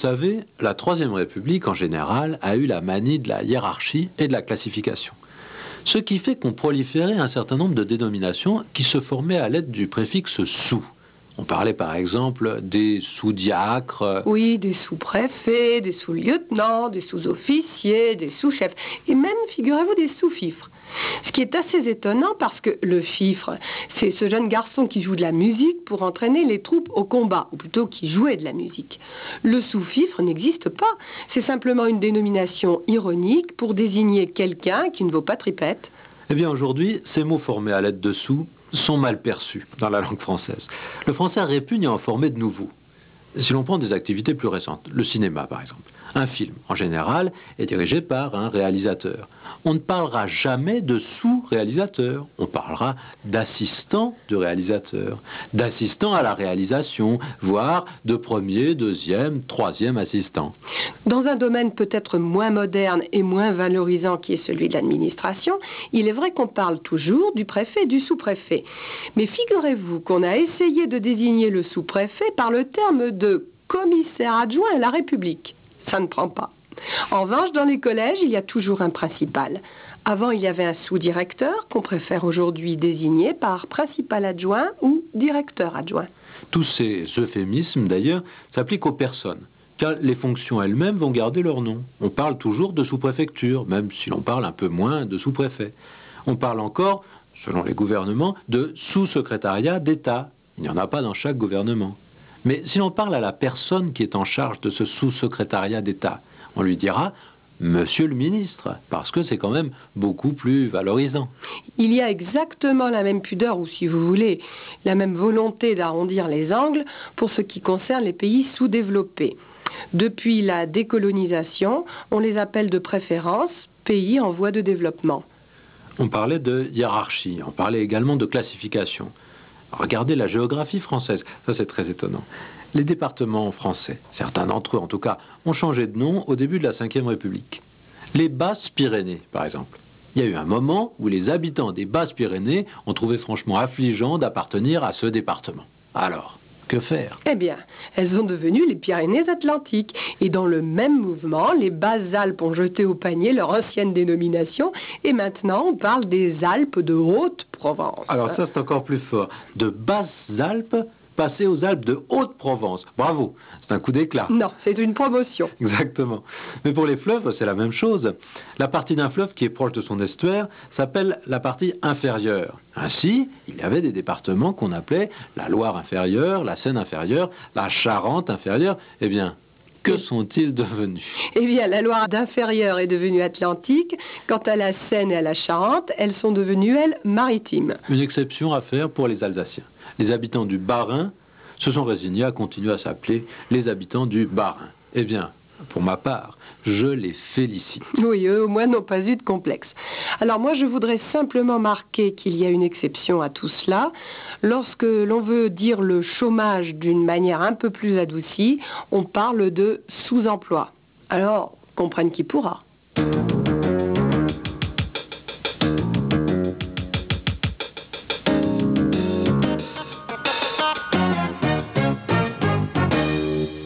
savez, la Troisième République, en général, a eu la manie de la hiérarchie et de la classification. Ce qui fait qu'on proliférait un certain nombre de dénominations qui se formaient à l'aide du préfixe « sous ». On parlait par exemple des sous-diacres. Oui, des sous-préfets, des sous-lieutenants, des sous-officiers, des sous-chefs, et même, figurez-vous, des sous-fifres. Ce qui est assez étonnant parce que le fifre, c'est ce jeune garçon qui joue de la musique pour entraîner les troupes au combat, ou plutôt qui jouait de la musique. Le sous-fifre n'existe pas. C'est simplement une dénomination ironique pour désigner quelqu'un qui ne vaut pas tripette. Eh bien aujourd'hui, ces mots formés à l'aide de sous sont mal perçus dans la langue française. Le français répugne à en former de nouveaux. Si l'on prend des activités plus récentes, le cinéma par exemple, un film en général est dirigé par un réalisateur. On ne parlera jamais de sous-réalisateur, on parlera d'assistant de réalisateur, d'assistant à la réalisation, voire de premier, deuxième, troisième assistant. Dans un domaine peut-être moins moderne et moins valorisant qui est celui de l'administration, il est vrai qu'on parle toujours du préfet et du sous-préfet. Mais figurez-vous qu'on a essayé de désigner le sous-préfet par le terme de commissaire adjoint à la République. Ça ne prend pas. En revanche, dans les collèges, il y a toujours un principal. Avant, il y avait un sous-directeur qu'on préfère aujourd'hui désigner par principal adjoint ou directeur adjoint. Tous ces euphémismes, d'ailleurs, s'appliquent aux personnes, car les fonctions elles-mêmes vont garder leur nom. On parle toujours de sous-préfecture, même si l'on parle un peu moins de sous-préfet. On parle encore, selon les gouvernements, de sous-secrétariat d'État. Il n'y en a pas dans chaque gouvernement. Mais si l'on parle à la personne qui est en charge de ce sous-secrétariat d'État, on lui dira « Monsieur le ministre », parce que c'est quand même beaucoup plus valorisant. Il y a exactement la même pudeur, ou si vous voulez, la même volonté d'arrondir les angles pour ce qui concerne les pays sous-développés. Depuis la décolonisation, on les appelle de préférence pays en voie de développement. On parlait de hiérarchie, on parlait également de classification. Regardez la géographie française, ça c'est très étonnant. Les départements français, certains d'entre eux en tout cas, ont changé de nom au début de la Ve République. Les Basses-Pyrénées, par exemple. Il y a eu un moment où les habitants des Basses-Pyrénées ont trouvé franchement affligeant d'appartenir à ce département. Alors, que faire? Eh bien, elles sont devenues les Pyrénées-Atlantiques. Et dans le même mouvement, les Basses-Alpes ont jeté au panier leur ancienne dénomination. Et maintenant, on parle des Alpes de Haute-Provence. Alors ça, c'est encore plus fort. De Basses-Alpes, passer aux Alpes de Haute-Provence. Bravo, c'est un coup d'éclat. Non, c'est une promotion. Exactement. Mais pour les fleuves, c'est la même chose. La partie d'un fleuve qui est proche de son estuaire s'appelle la partie inférieure. Ainsi, il y avait des départements qu'on appelait la Loire inférieure, la Seine inférieure, la Charente inférieure. Eh bien, que sont-ils devenus? Eh bien, la Loire d'inférieure est devenue atlantique. Quant à la Seine et à la Charente, elles sont devenues, elles, maritimes. Une exception à faire pour les Alsaciens. Les habitants du Bas-Rhin se sont résignés à continuer à s'appeler les habitants du Bas-Rhin. Eh bien, pour ma part, je les félicite. Oui, eux, au moins, n'ont pas eu de complexe. Alors moi, je voudrais simplement marquer qu'il y a une exception à tout cela. Lorsque l'on veut dire le chômage d'une manière un peu plus adoucie, on parle de sous-emploi. Alors, comprenne qui pourra.